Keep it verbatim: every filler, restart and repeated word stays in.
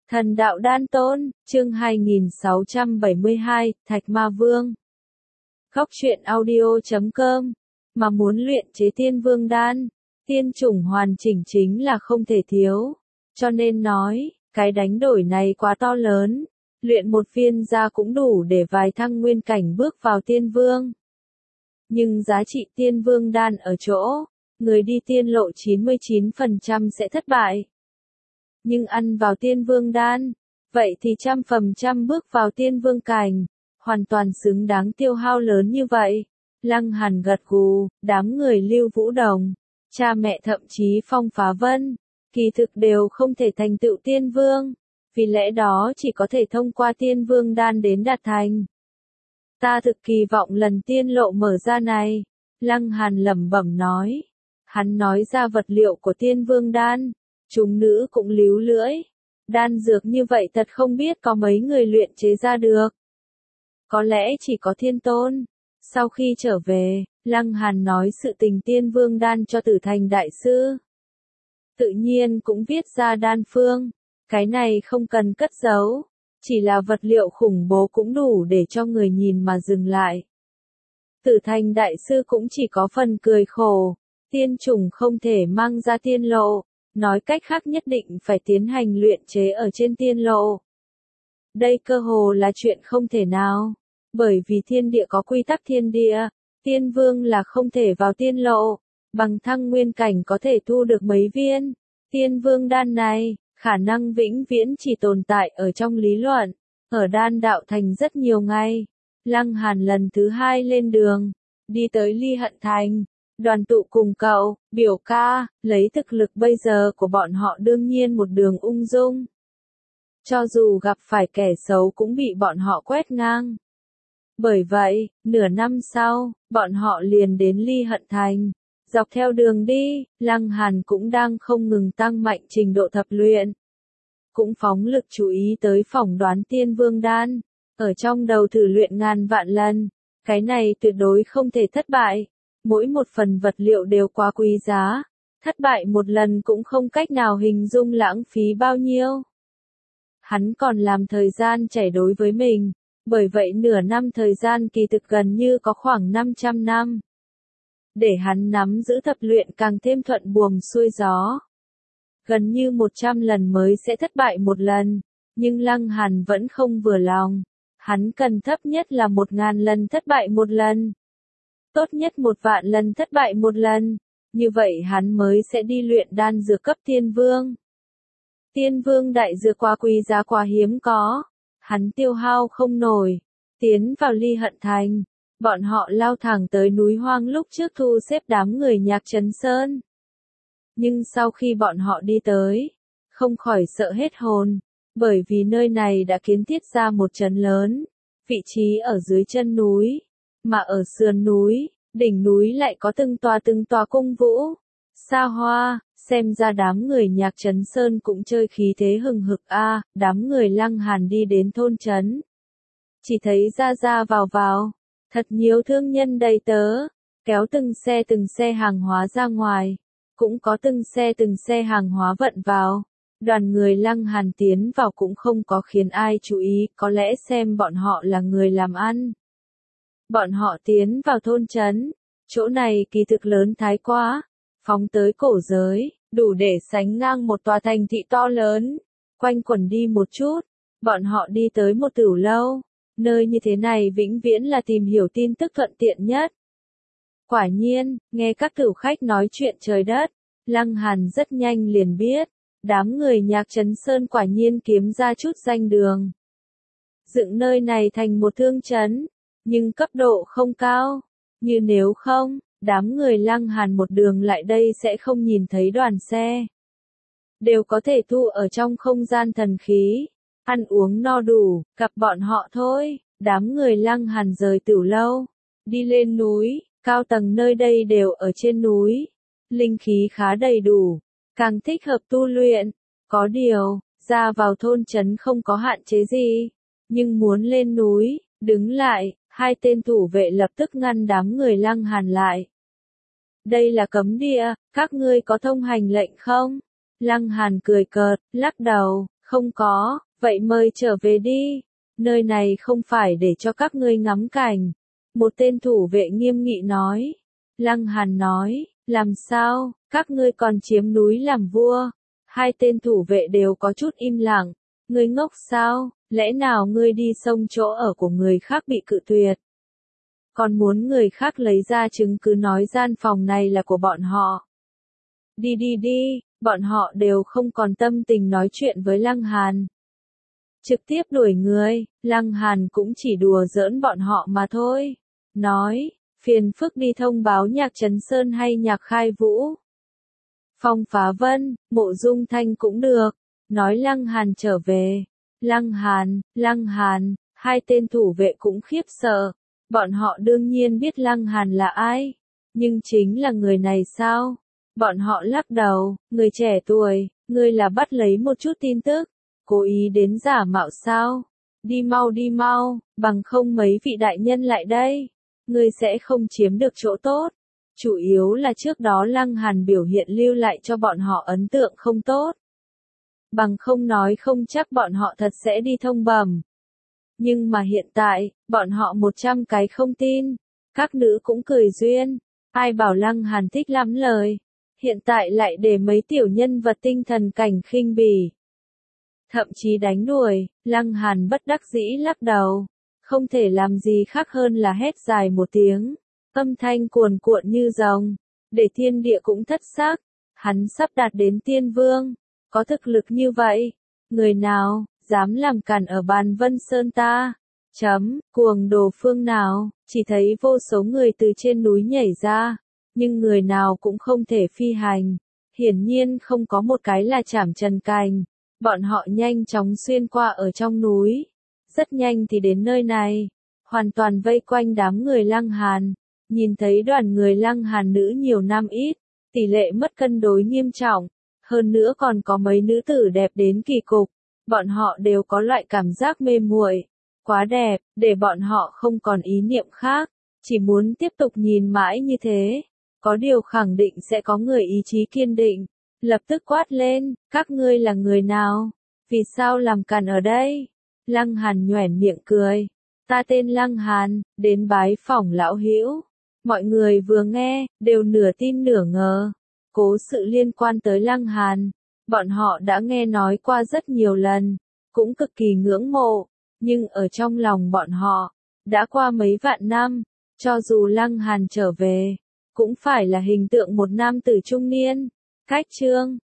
Thần đạo đan tôn, chương hai nghìn sáu trăm bảy mươi hai, Thạch Ma Vương. Góc truyện audio chấm com. Mà muốn luyện chế tiên vương đan, tiên chủng hoàn chỉnh chính là không thể thiếu. Cho nên nói, cái đánh đổi này quá to lớn. Luyện một viên ra cũng đủ để vài thăng nguyên cảnh bước vào tiên vương. Nhưng giá trị tiên vương đan ở chỗ, người đi tiên lộ chín mươi chín phần trăm sẽ thất bại. Nhưng ăn vào tiên vương đan, vậy thì trăm phần trăm bước vào tiên vương cảnh, hoàn toàn xứng đáng tiêu hao lớn như vậy. Lăng Hàn gật gù, đám người Lưu Vũ Đồng, cha mẹ thậm chí Phong Phá Vân, kỳ thực đều không thể thành tựu tiên vương, vì lẽ đó chỉ có thể thông qua tiên vương đan đến đạt thành. Ta thực kỳ vọng lần tiên lộ mở ra này, Lăng Hàn lẩm bẩm nói. Hắn nói ra vật liệu của tiên vương đan, chúng nữ cũng líu lưỡi. Đan dược như vậy thật không biết có mấy người luyện chế ra được. Có lẽ chỉ có Thiên Tôn. Sau khi trở về, Lăng Hàn nói sự tình tiên vương đan cho Tử Thành đại sư. Tự nhiên cũng viết ra đan phương. Cái này không cần cất giấu. Chỉ là vật liệu khủng bố cũng đủ để cho người nhìn mà dừng lại. Tử Thành đại sư cũng chỉ có phần cười khổ. Tiên chủng không thể mang ra tiên lộ. Nói cách khác nhất định phải tiến hành luyện chế ở trên tiên lộ. Đây cơ hồ là chuyện không thể nào. Bởi vì thiên địa có quy tắc thiên địa. Tiên vương là không thể vào tiên lộ. Bằng thăng nguyên cảnh có thể thu được mấy viên. Tiên vương đan này, khả năng vĩnh viễn chỉ tồn tại ở trong lý luận. Ở đan đạo thành rất nhiều ngày. Lăng Hàn lần thứ hai lên đường. Đi tới Ly Hận Thành. Đoàn tụ cùng cậu, biểu ca, lấy thực lực bây giờ của bọn họ đương nhiên một đường ung dung. Cho dù gặp phải kẻ xấu cũng bị bọn họ quét ngang. Bởi vậy, nửa năm sau, bọn họ liền đến Ly Hận Thành. Dọc theo đường đi, Lăng Hàn cũng đang không ngừng tăng mạnh trình độ tập luyện. Cũng phóng lực chú ý tới phỏng đoán tiên vương đan. Ở trong đầu thử luyện ngàn vạn lần. Cái này tuyệt đối không thể thất bại. Mỗi một phần vật liệu đều quá quý giá, thất bại một lần cũng không cách nào hình dung lãng phí bao nhiêu. Hắn còn làm thời gian chảy đối với mình, bởi vậy nửa năm thời gian kỳ thực gần như có khoảng năm trăm năm. Để hắn nắm giữ tập luyện càng thêm thuận buồm xuôi gió. Gần như một trăm lần mới sẽ thất bại một lần, nhưng Lăng Hàn vẫn không vừa lòng. Hắn cần thấp nhất là một ngàn lần thất bại một lần. Tốt nhất một vạn lần thất bại một lần, như vậy hắn mới sẽ đi luyện đan dược cấp tiên vương. Tiên vương đại dược quá quý giá quá hiếm có, hắn tiêu hao không nổi, tiến vào Ly Hận Thành, bọn họ lao thẳng tới núi hoang lúc trước thu xếp đám người Nhạc Trấn Sơn. Nhưng sau khi bọn họ đi tới, không khỏi sợ hết hồn, bởi vì nơi này đã kiến thiết ra một trấn lớn, vị trí ở dưới chân núi. Mà ở sườn núi, đỉnh núi lại có từng tòa từng tòa cung vũ, xa hoa, xem ra đám người Nhạc Trấn Sơn cũng chơi khí thế hừng hực a. À, đám người Lăng Hàn đi đến thôn trấn, chỉ thấy ra ra vào vào, thật nhiều thương nhân đầy tớ, kéo từng xe từng xe hàng hóa ra ngoài, cũng có từng xe từng xe hàng hóa vận vào. Đoàn người Lăng Hàn tiến vào cũng không có khiến ai chú ý, có lẽ xem bọn họ là người làm ăn. Bọn họ tiến vào thôn trấn, chỗ này kỳ thực lớn thái quá, phóng tới cổ giới, đủ để sánh ngang một tòa thành thị to lớn. Quanh quẩn đi một chút, bọn họ đi tới một tửu lâu, nơi như thế này vĩnh viễn là tìm hiểu tin tức thuận tiện nhất. Quả nhiên, nghe các tửu khách nói chuyện trời đất, Lăng Hàn rất nhanh liền biết, đám người Nhạc Trấn Sơn quả nhiên kiếm ra chút danh đường. Dựng nơi này thành một thương trấn. Nhưng cấp độ không cao, như nếu không, đám người Lăng Hàn một đường lại đây sẽ không nhìn thấy đoàn xe. Đều có thể thu ở trong không gian thần khí, ăn uống no đủ, gặp bọn họ thôi. Đám người Lăng Hàn rời tửu lâu, đi lên núi, cao tầng nơi đây đều ở trên núi, linh khí khá đầy đủ, càng thích hợp tu luyện. Có điều, ra vào thôn trấn không có hạn chế gì, nhưng muốn lên núi, đứng lại. Hai tên thủ vệ lập tức ngăn đám người Lăng Hàn lại. Đây là cấm địa, các ngươi có thông hành lệnh không? Lăng Hàn cười cợt, lắc đầu, Không có, vậy mời trở về đi. Nơi này không phải để cho các ngươi ngắm cảnh. Một tên thủ vệ nghiêm nghị nói. Lăng Hàn nói, làm sao, các ngươi còn chiếm núi làm vua. Hai tên thủ vệ đều có chút im lặng. Ngươi ngốc sao, lẽ nào ngươi đi xông chỗ ở của người khác bị cự tuyệt? Còn muốn người khác lấy ra chứng cứ nói gian phòng này là của bọn họ. Đi đi đi, bọn họ đều không còn tâm tình nói chuyện với Lăng Hàn. Trực tiếp đuổi người, Lăng Hàn cũng chỉ đùa giỡn bọn họ mà thôi. Nói, phiền phức đi thông báo Nhạc Trấn Sơn hay Nhạc Khai Vũ. Phong Phá Vân, Mộ Dung Thanh cũng được. Nói Lăng Hàn trở về. Lăng Hàn, Lăng Hàn, hai tên thủ vệ cũng khiếp sợ. Bọn họ đương nhiên biết Lăng Hàn là ai. Nhưng chính là người này sao? Bọn họ lắc đầu, người trẻ tuổi, ngươi là bắt lấy một chút tin tức. Cố ý đến giả mạo sao? Đi mau đi mau, bằng không mấy vị đại nhân lại đây. Ngươi sẽ không chiếm được chỗ tốt. Chủ yếu là trước đó Lăng Hàn biểu hiện lưu lại cho bọn họ ấn tượng không tốt. Bằng không nói không chắc bọn họ thật sẽ đi thông bẩm. Nhưng mà hiện tại, bọn họ một trăm cái không tin. Các nữ cũng cười duyên. Ai bảo Lăng Hàn thích lắm lời. Hiện tại lại để mấy tiểu nhân vật tinh thần cảnh khinh bỉ. Thậm chí đánh đuổi, Lăng Hàn bất đắc dĩ lắc đầu. Không thể làm gì khác hơn là hét dài một tiếng. Âm thanh cuồn cuộn như rồng. Để thiên địa cũng thất xác. Hắn sắp đạt đến tiên vương. Có thực lực như vậy. Người nào, dám làm cản ở bàn Vân Sơn ta? Chấm, cuồng đồ phương nào, chỉ thấy vô số người từ trên núi nhảy ra. Nhưng người nào cũng không thể phi hành. Hiển nhiên không có một cái là chảm trần cành. Bọn họ nhanh chóng xuyên qua ở trong núi. Rất nhanh thì đến nơi này. Hoàn toàn vây quanh đám người Lăng Hàn. Nhìn thấy đoàn người Lăng Hàn nữ nhiều năm ít. Tỷ lệ mất cân đối nghiêm trọng. Hơn nữa còn có mấy nữ tử đẹp đến kỳ cục. Bọn họ đều có loại cảm giác mê muội. Quá đẹp, để bọn họ không còn ý niệm khác. Chỉ muốn tiếp tục nhìn mãi như thế. Có điều khẳng định sẽ có người ý chí kiên định. Lập tức quát lên, các ngươi là người nào? Vì sao làm càn ở đây? Lăng Hàn nhoẻn miệng cười. Ta tên Lăng Hàn, đến bái phỏng lão hữu. Mọi người vừa nghe, đều nửa tin nửa ngờ. Cố sự liên quan tới Lăng Hàn. Bọn họ đã nghe nói qua rất nhiều lần. Cũng cực kỳ ngưỡng mộ. Nhưng ở trong lòng bọn họ, đã qua mấy vạn năm. Cho dù Lăng Hàn trở về, cũng phải là hình tượng một nam tử trung niên. Cách chương